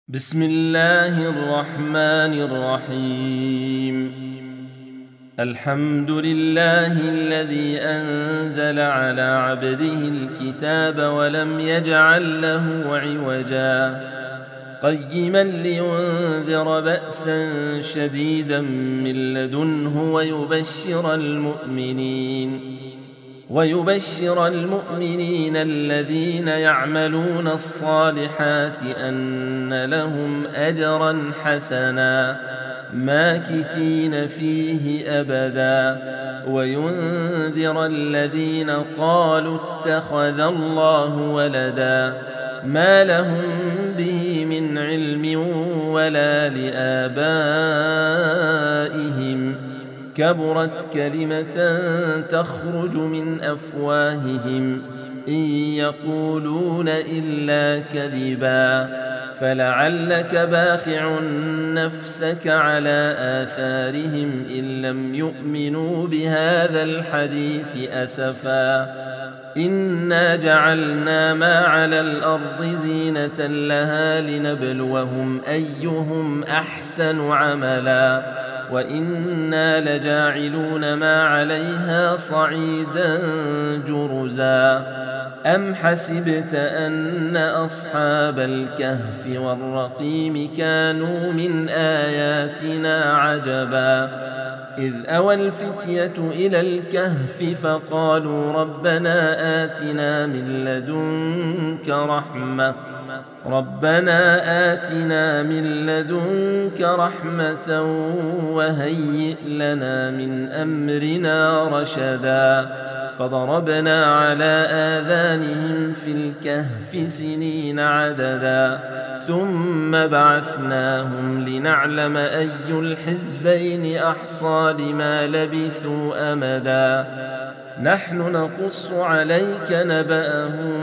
بسم الله الرحمن الرحيم. الحمد لله الذي أنزل على عبده الكتاب ولم يجعل له عوجا قيما لينذر بأسا شديدا من لدنه ويبشر المؤمنين الذين يعملون الصالحات أن لهم أجرا حسنا ماكثين فيه أبدا وينذر الذين قالوا اتخذ الله ولدا ما لهم به من علم ولا لآبائهم كبرت كلمة تخرج من أفواههم إن يقولون إلا كذبا فلعلك باخع نفسك على آثارهم إن لم يؤمنوا بهذا الحديث أسفا إنا جعلنا ما على الأرض زينة لها لنبلوهم أيهم أحسن عملا وإنا لجاعلون ما عليها صعيدا جرزا أم حسبت أن أصحاب الكهف والرقيم كانوا من آياتنا عجبا إذ أوى الفتية إلى الكهف فقالوا ربنا آتنا من لدنك رحمة وهيئ لنا من أمرنا رشدا فضربنا على آذانهم في الكهف سنين عددا ثم بعثناهم لنعلم أي الحزبين أحصى لما لبثوا أمدا نحن نقص عليك نبأهم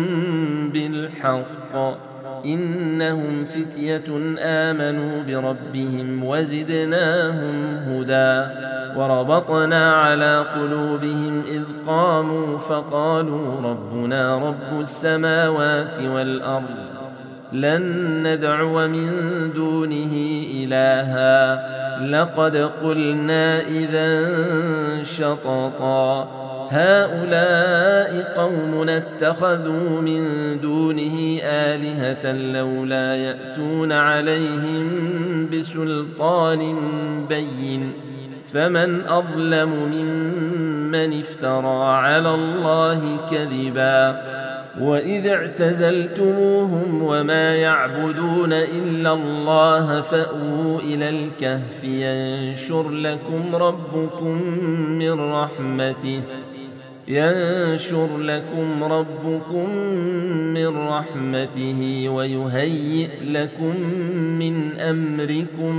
بالحق إنهم فتية آمنوا بربهم وزدناهم هدى وربطنا على قلوبهم إذ قاموا فقالوا ربنا رب السماوات والأرض لن ندعو من دونه إلها لقد قلنا إذا شططا هؤلاء قومنا اتخذوا من دونه آلهة لولا يأتون عليهم بسلطان بين فمن أظلم ممن افترى على الله كذبا وإذ اعتزلتموهم وما يعبدون إلا الله فأووا إلى الكهف ينشر لكم ربكم من رحمته ويهيئ لكم من أمركم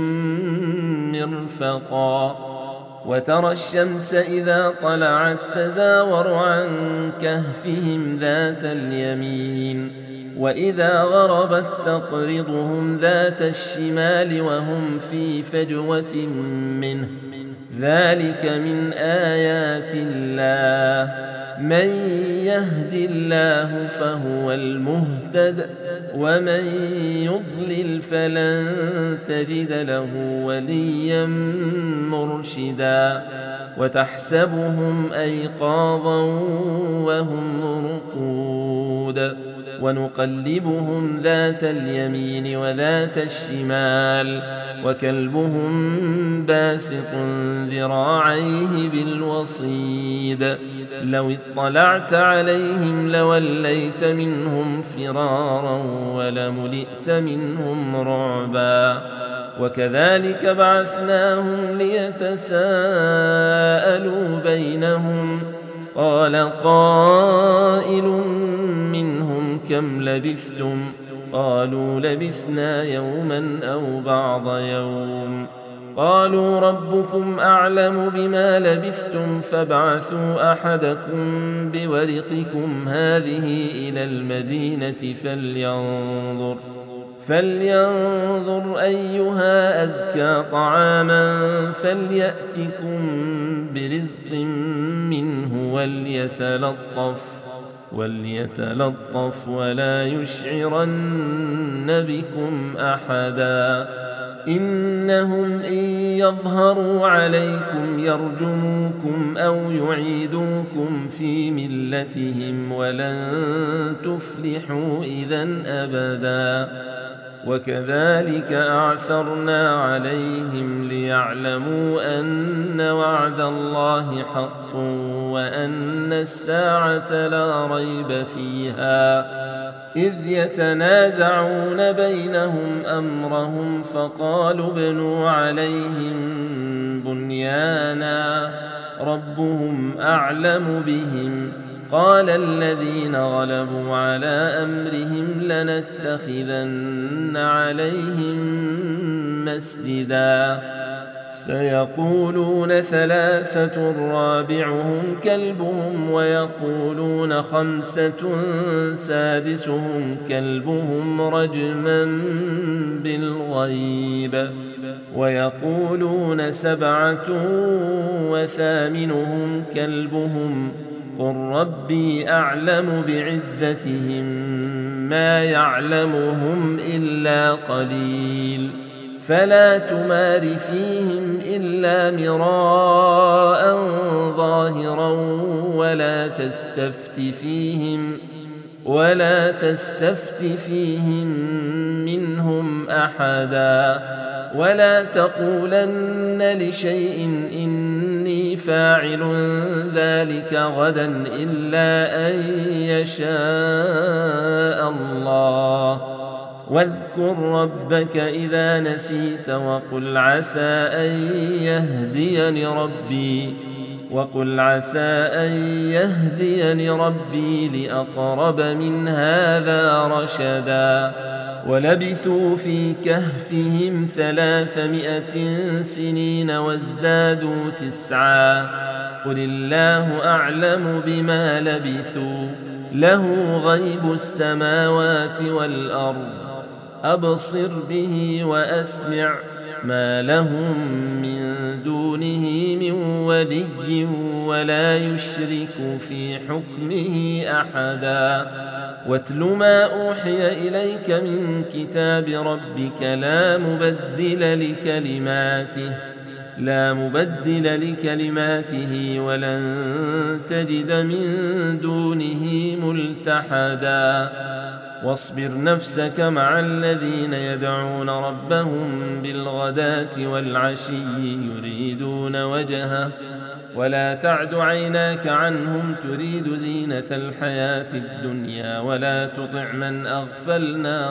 مرفقا وترى الشمس إذا طلعت تزاور عن كهفهم ذات اليمين وإذا غربت تقرضهم ذات الشمال وهم في فجوة منه ذلك من آيات الله من يهد الله فهو المهتد ومن يضلل فلن تجد له وليا مرشدا وتحسبهم أيقاظا وهم رقود ونقلبهم ذات اليمين وذات الشمال وكلبهم باسط ذراعيه بالوصيد لو اطلعت عليهم لوليت منهم فرارا ولملئت منهم رعبا وكذلك بعثناهم ليتساءلوا بينهم قال قائل منهم كم لبثتم قالوا لبثنا يوما أو بعض يوم قالوا ربكم أعلم بما لبثتم فابعثوا أحدكم بورقكم هذه إلى المدينة فلينظر أيها أزكى طعاما فليأتكم برزق منه وليتلطف ولا يشعرن بكم أحدا إنهم إن يظهروا عليكم يرجموكم أو يعيدوكم في ملتهم ولن تفلحوا إذن أبدا وكذلك أعثرنا عليهم ليعلموا أن وعد الله حق وأن الساعة لا ريب فيها إذ يتنازعون بينهم أمرهم فقالوا ابنوا عليهم بنيانا ربهم أعلم بهم قال الذين غلبوا على أمرهم لنتخذن عليهم مسجدا سيقولون ثلاثة رابعهم كلبهم ويقولون خمسة سادسهم كلبهم رجما بالغيب ويقولون سبعة وثامنهم كلبهم قل ربي أعلم بعدتهم ما يعلمهم إلا قليل فلا تمار فيهم إلا مراء ظاهرا ولا تستفت فيهم منهم أحدا ولا تقولن لشيء إني فاعل ذلك غدا إلا أن يشاء الله واذكر ربك إذا نسيت وقل عسى أن يهديني ربي لأقرب من هذا رشدا ولبثوا في كهفهم 300 سنين وازدادوا 9 قل الله أعلم بما لبثوا له غيب السماوات والأرض أبصر به وأسمع ما لهم من دونه من ولي ولا يشرك في حكمه أحدا واتل ما أوحي إليك من كتاب ربك لا مبدل لكلماته ولن تجد من دونه ملتحدا واصبر نفسك مع الذين يدعون ربهم بالغداة والعشي يريدون وجهه ولا تعد عيناك عنهم تريد زينة الحياة الدنيا ولا تطع من أغفلنا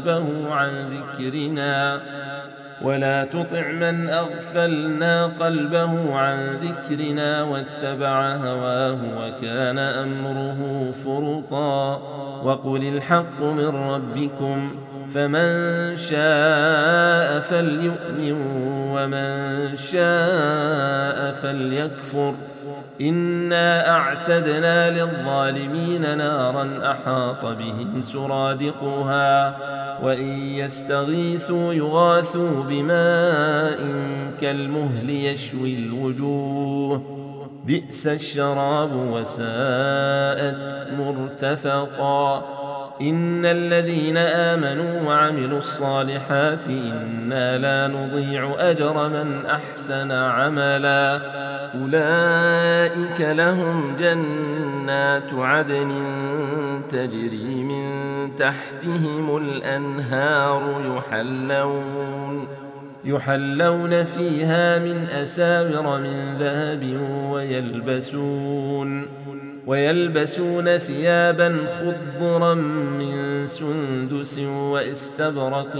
قلبه عن ذكرنا واتبع هواه وكان أمره فرطا وقل الحق من ربكم فمن شاء فليؤمن ومن شاء فليكفر إنا أعتدنا للظالمين نارا أحاط بهم سرادقها وإن يستغيثوا يغاثوا بماء كالمهل يشوي الوجوه بئس الشراب وساءت مرتفقا إن الذين آمنوا وعملوا الصالحات إنا لا نضيع أجر من أحسن عملا أولئك لهم جنات عدن تجري من تحتهم الأنهار يحلون فيها من أساور من ذهب ويلبسون ثيابا خضرا من سندس واستبرق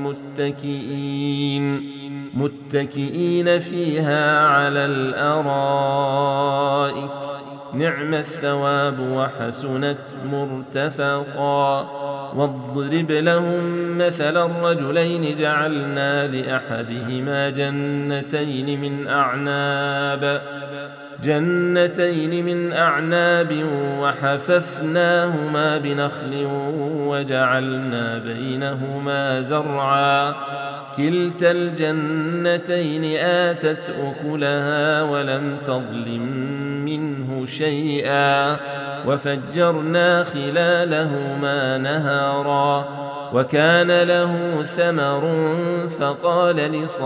متكئين فيها على الأرائك نعم الثواب وحسنت مرتفقا واضرب لهم مثل الرجلين جعلنا لأحدهما جنتين من أعناب جنتين من أعناب وحففناهما بنخل وجعلنا بينهما زرعا كلتا الجنتين آتت أكلها ولم تظلم منه شيئا وفجرنا خلالهما نهارا وكان له ثمر فقال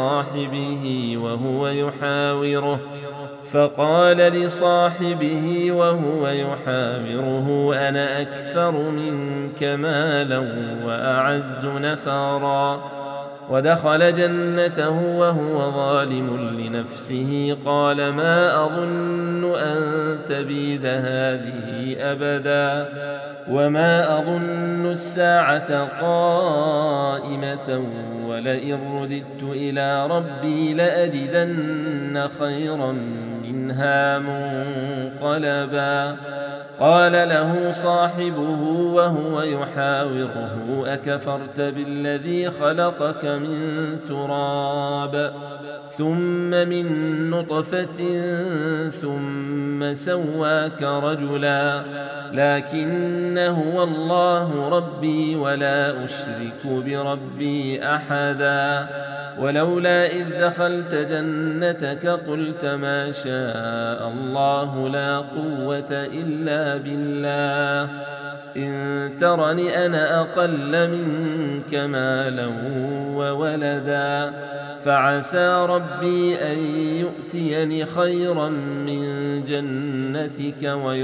لصاحبه وهو يحاوره أنا أكثر منك مالا وأعز نفرا ودخل جنته وهو ظالم لنفسه قال ما أظن أن تبيد هذه أبدا وما أظن الساعة قائمة ولئن رددت إلى ربي لأجدن خيرا منها منقلبا قال له صاحبه وهو يحاوره أكفرت بالذي خلقك من تراب ثم من نطفة ثم سواك رجلا لكن هو الله ربي ولا أشرك بربي أحدا ولولا إذ دخلت جنتك قلت ما شاء الله لا قوة إلا بالله إن ترني أنا أقل منك مالا وولدا فعسى ربي أن يؤتيني خيرا من جنتك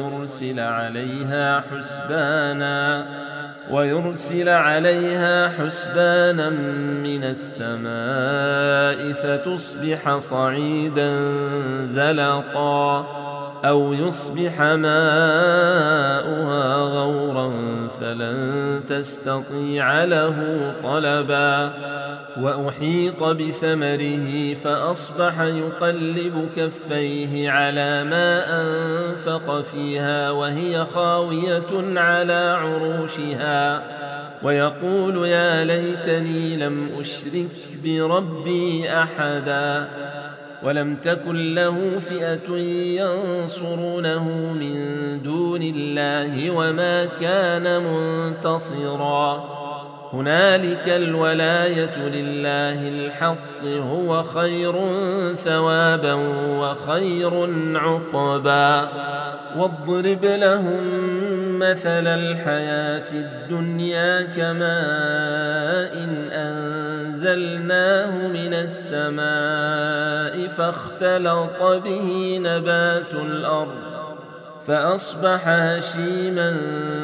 ويرسل عليها حسبانا من السماء فتصبح صعيدا زلقا أو يصبح ماؤها غورا فلن تستطيع له طلبا وأحيط بثمره فأصبح يقلب كفيه على ما أنفق فيها وهي خاوية على عروشها ويقول يا ليتني لم أشرك بربي أحدا ولم تكن له فئة ينصرونه من دون الله وما كان منتصرا هنالك الولاية لله الحق هو خير ثوابا وخير عقبا واضرب لهم مثل الحياة الدنيا كماء أنزلناه من السماء فاختلط به نبات الأرض فأصبح هشيما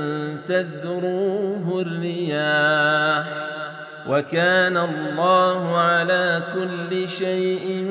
تذروه الرياح وكان الله على كل شيء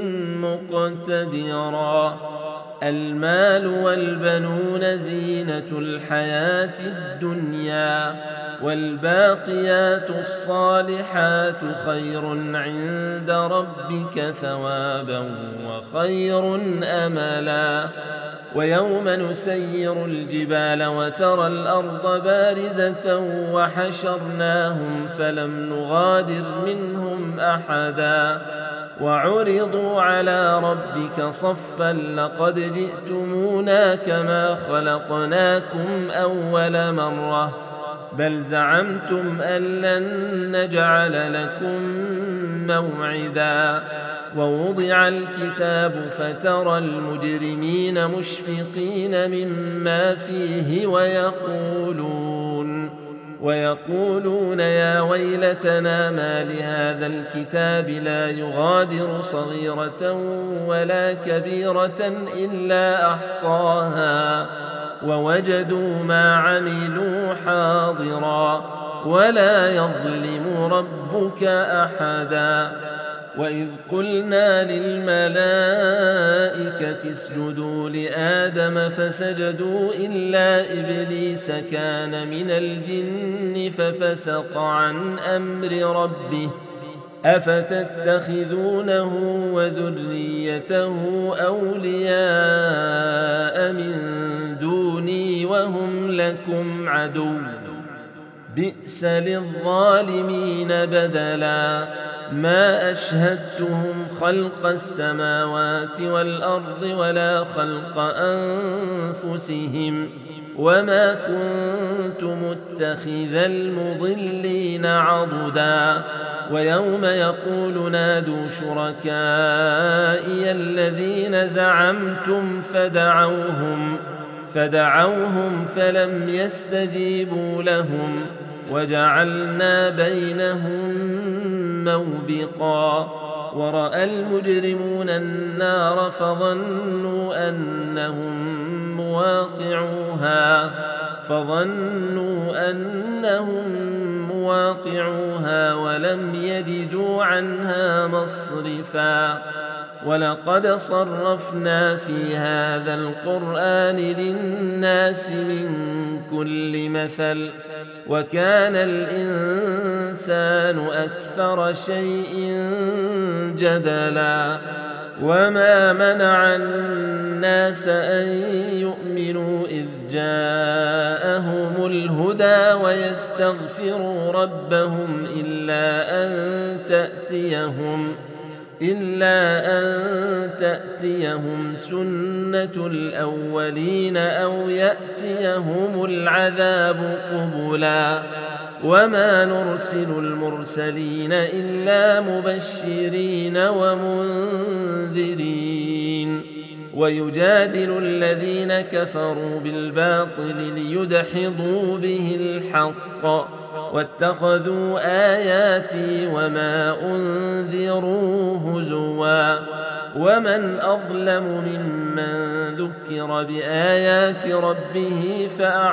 مقتدرا المال والبنون زينة الحياة الدنيا والباقيات الصالحات خير عند ربك ثوابا وخير أملا ويوم نسير الجبال وترى الأرض بارزة وحشرناهم فلم نغادر منهم أحدا وعرضوا على ربك صفا لقد جئتمونا كما خلقناكم أول مرة بل زعمتم أن لن نجعل لكم موعدا ووضع الكتاب فترى المجرمين مشفقين مما فيه ويقولون يا ويلتنا ما لهذا الكتاب لا يغادر صغيرة ولا كبيرة إلا أحصاها ووجدوا ما عملوا حاضرا ولا يظلم ربك أحدا وإذ قلنا للملائكة اسجدوا لآدم فسجدوا إلا إبليس كان من الجن ففسق عن أمر ربه أفتتخذونه وذريته أولياء من دوني وهم لكم عدو بئس للظالمين بدلا ما أشهدتهم خلق السماوات والأرض ولا خلق أنفسهم وما كنت متخذ المضلين عضدا ويوم يقول نادوا شركائي الذين زعمتم فدعوهم فلم يستجيبوا لهم وجعلنا بينهم موبقا ورأى المجرمون النار فظنوا أنهم مواقعوها ولم يجدوا عنها مصرفا ولقد صرفنا في هذا القرآن للناس من كل مثل وكان الإنسان أكثر شيء جدلا وما منع الناس أن يؤمنوا إذ جاءهم الهدى ويستغفروا ربهم إلا أن تأتيهم سنة الأولين أو يأتيهم العذاب قبلا وما نرسل المرسلين إلا مبشرين ومنذرين ويجادل الذين كفروا بالباطل ليدحضوا به الحق واتخذوا آياتي وما أنذروا هزوا ومن أظلم ممن ذكر بآيات ربه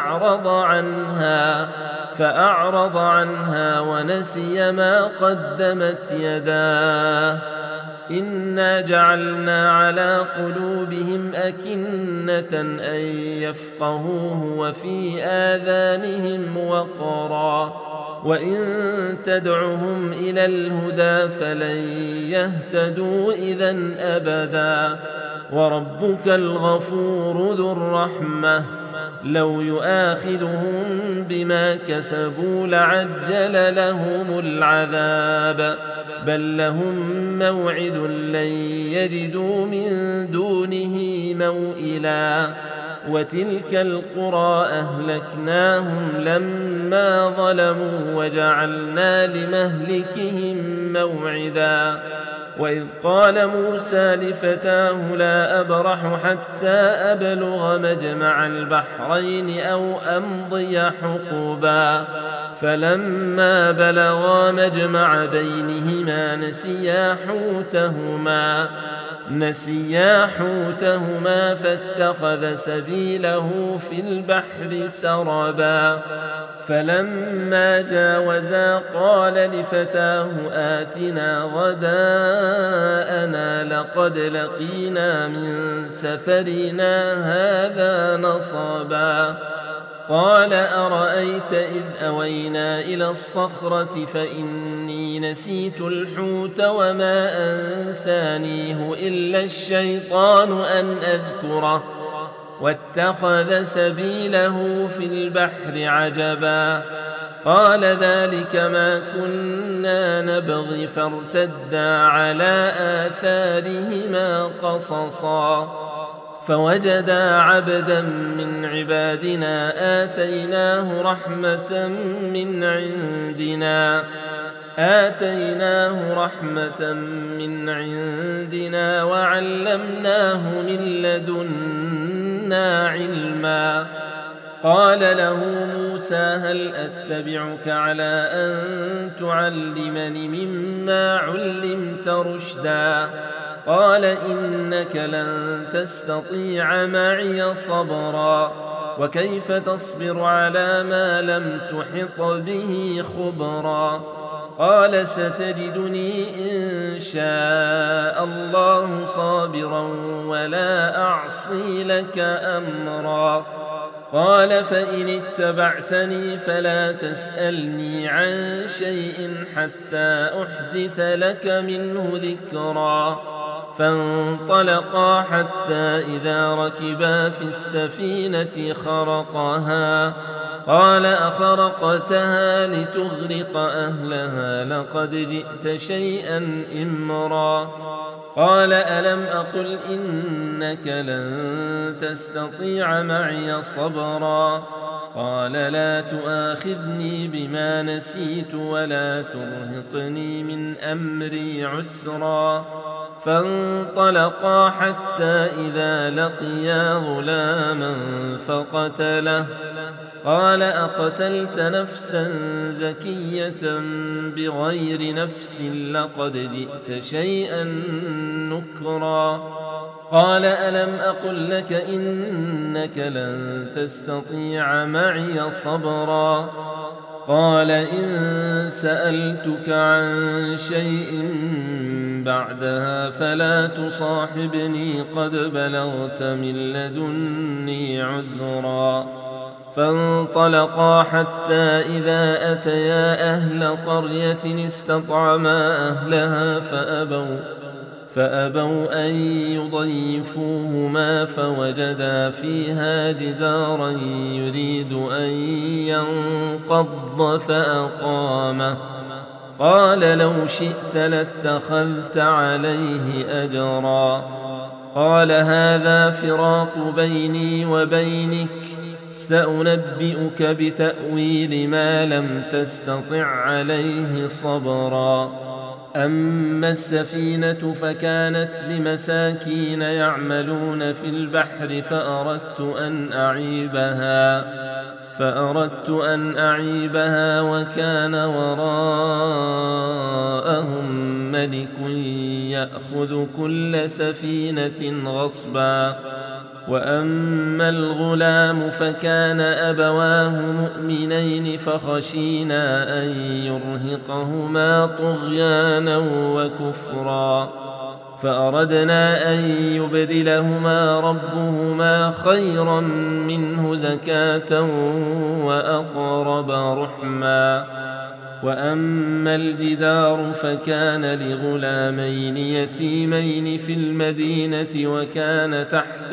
فأعرض عنها ونسي ما قدمت يداه إنا جعلنا على قلوبهم أكنة أن يفقهوه وفي آذانهم وقرا وإن تدعهم إلى الهدى فلن يهتدوا إذا أبدا وربك الغفور ذو الرحمة لو يؤاخذهم بما كسبوا لعجل لهم العذاب بل لهم موعد لن يجدوا من دونه موئلا وتلك القرى أهلكناهم لما ظلموا وجعلنا لمهلكهم موعدا وإذ قال موسى لفتاه لا أبرح حتى أبلغ مجمع البحرين أو أمضي حقبا فلما بلغا مجمع بينهما نسيا حوتهما فاتخذ سبيله في البحر سربا فلما جاوزا قال لفتاه آتنا غداءنا لقد لقينا من سفرنا هذا نصبا قال أرأيت إذ أوينا إلى الصخرة فإني نسيت الحوت وما أنسانيه إلا الشيطان أن أذكره واتخذ سبيله في البحر عجبا قال ذلك ما كنا نبغي فارتدا على آثارهما قصصا فوجدا عبدا من عبادنا آتيناه رحمة من عندنا وعلمناه من لدنا علما قال له موسى هل أتبعك على أن تعلمني مما علمت رشدا قال إنك لن تستطيع معي صبرا وكيف تصبر على ما لم تحط به خبرا قال ستجدني إن شاء الله صابرا ولا أعصي لك أمرا قال فإن اتبعتني فلا تسألني عن شيء حتى أحدث لك منه ذكرا فانطلقا حتى إذا ركبا في السفينة قال أخرقتها لتغرق أهلها لقد جئت شيئا إمرا قال ألم أقل إنك لن تستطيع معي صبرا قال لا تؤاخذني بما نسيت ولا ترهقني من أمري عسرا فانطلقا حتى إذا لقيا غلاما فقتله قال أقتلت نفسا زكية بغير نفس لقد جئت شيئا نكرا قال ألم أقل لك إنك لن تستطيع معي صبرا قال إن سألتك عن شيء بعدها فلا تصاحبني قد بلغت من لدني عذرا فانطلقا حتى إذا أتيا أهل قرية استطعما أهلها فأبوا أن يضيفوهما فوجدا فيها جدارا يريد أن ينقض فأقامه قال لو شئت لاتخذت عليه أجرا قال هذا فراق بيني وبينك سأنبئك بتأويل ما لم تستطع عليه صبرا أما السفينة فكانت لمساكين يعملون في البحر فأردت أن أعيبها وكان وراءهم ملك يأخذ كل سفينة غصبا وأما الغلام فكان أبواه مؤمنين فخشينا أن يرهقهما طغيانا وكفرا فأردنا أن يبدلهما ربهما خيرا منه زكاة وأقرب رحما وأما الجدار فكان لغلامين يتيمين في المدينة وكان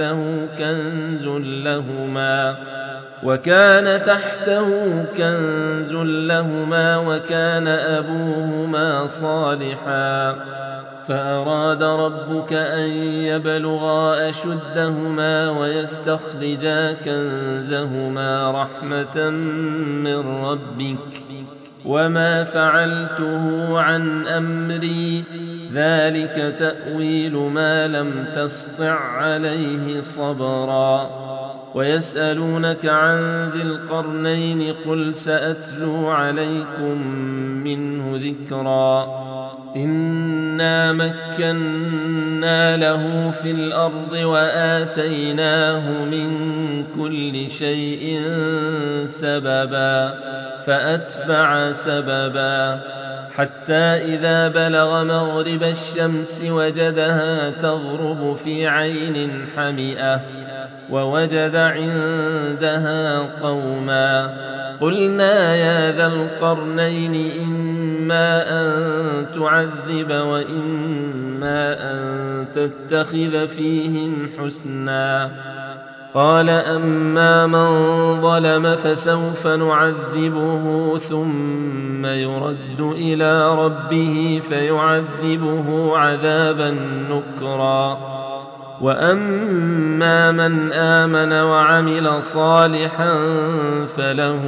تحته كنز لهما وكان أبوهما صالحا فأراد ربك أن يبلغا أشدهما ويستخرجا كنزهما رحمة من ربك وما فعلته عن أمري ذلك تأويل ما لم تسطع عليه صبرا ويسألونك عن ذي القرنين قل سأتلو عليكم منه ذكرا إنا مكنا له في الأرض وآتيناه من كل شيء سببا فأتبع سببا حتى إذا بلغ مغرب الشمس وجدها تغرب في عين حمئة ووجد عندها قوما قلنا يا ذا القرنين إما أن تعذب وإما أن تتخذ فيهم حسنا قال أما من ظلم فسوف نعذبه ثم يرد إلى ربه فيعذبه عذابا نكرا وأما من آمن وعمل صالحا فله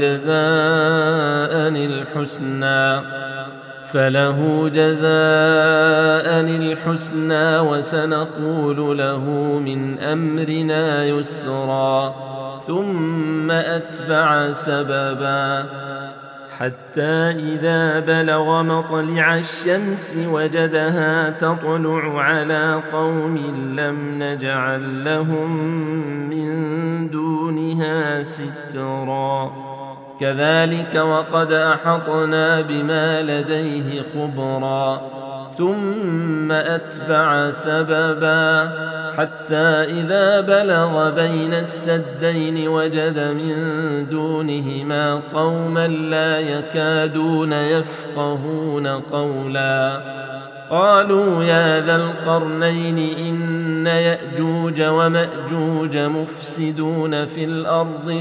جزاء الحسنى وسنقول له من أمرنا يسرا ثم أتبع سببا حتى إذا بلغ مطلع الشمس وجدها تطلع على قوم لم نجعل لهم من دونها سترا كذلك وقد أحطنا بما لديه خبرا ثم أتبع سببا حتى إذا بلغ بين السدين وجد من دونهما قوما لا يكادون يفقهون قولا قالوا يا ذا القرنين إن يأجوج ومأجوج مفسدون في الأرض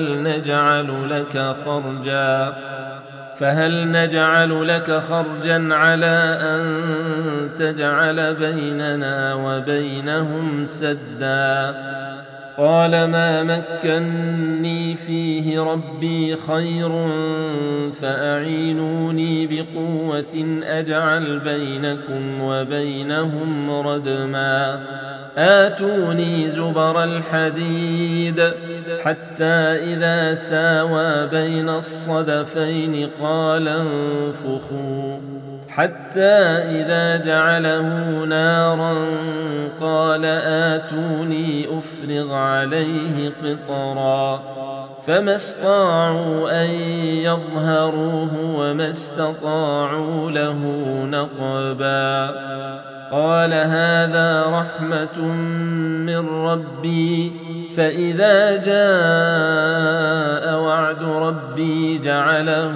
فهل نجعل لك خرجا على أن تجعل بيننا وبينهم سدا قال ما مكني فيه ربي خير فأعينوني بقوة أجعل بينكم وبينهم ردما آتوني زبر الحديد حتى إذا ساوى بين الصدفين قال انفخوا حتى إذا جعله نارا قال آتوني أفرغ عليه قطرا فما استطاعوا أن يظهروه وما استطاعوا له نقبا قال هذا رحمة من ربي فإذا جاء وعد ربي جعله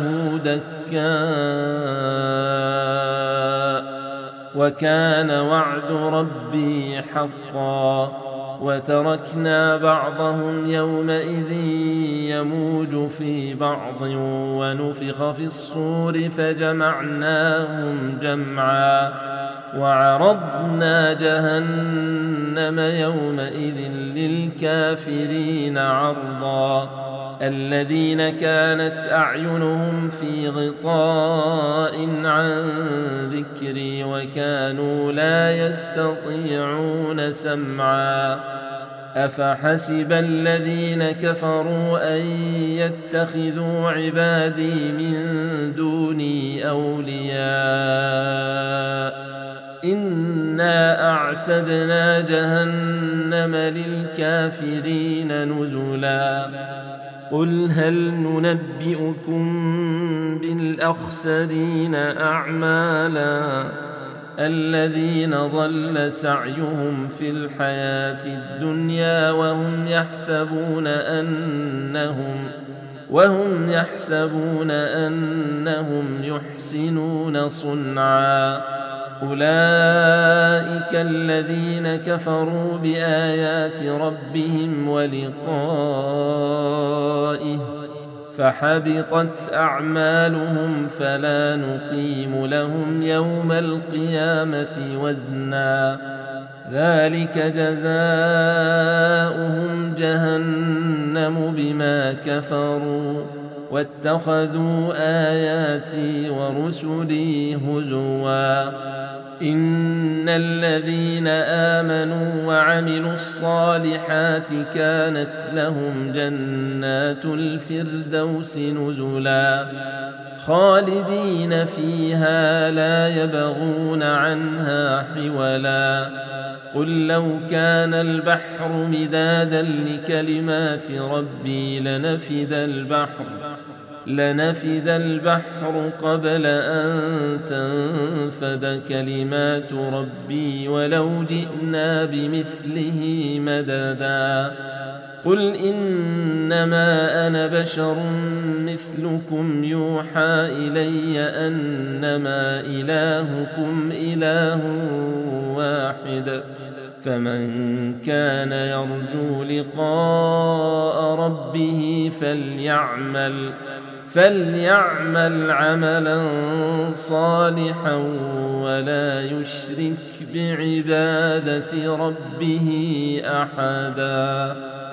دكاء وكان وعد ربي حقا وتركنا بعضهم يومئذ يموج في بعض ونفخ في الصور فجمعناهم جمعا وعرضنا جهنم يومئذ للكافرين عرضا الذين كانت أعينهم في غطاء عن ذكري وكانوا لا يستطيعون سمعا أفحسب الذين كفروا أن يتخذوا عبادي من دوني أولياء إنا أعتدنا جهنم للكافرين نزلا قل هل ننبئكم بالأخسرين أعمالا الذين ضل سعيهم في الحياة الدنيا وهم يحسبون أنهم يحسنون صنعا أولئك الذين كفروا بآيات ربهم ولقائه فحبطت أعمالهم فلا نقيم لهم يوم القيامة وزنا ذلك جزاؤهم جهنم بما كفروا واتخذوا آياتي ورسلي هزوا إن الذين آمنوا وعملوا الصالحات كانت لهم جنات الفردوس نزلا خالدين فيها لا يبغون عنها حولا قل لو كان البحر مدادا لكلمات ربي لنفد البحر قبل أن تنفد كلمات ربي ولو جئنا بمثله مددا قل إنما أنا بشر مثلكم يوحى إلي أنما إلهكم إله واحد فمن كان يرجو لقاء ربه فليعمل عملا صالحا ولا يشرك بعبادة ربه أحدا.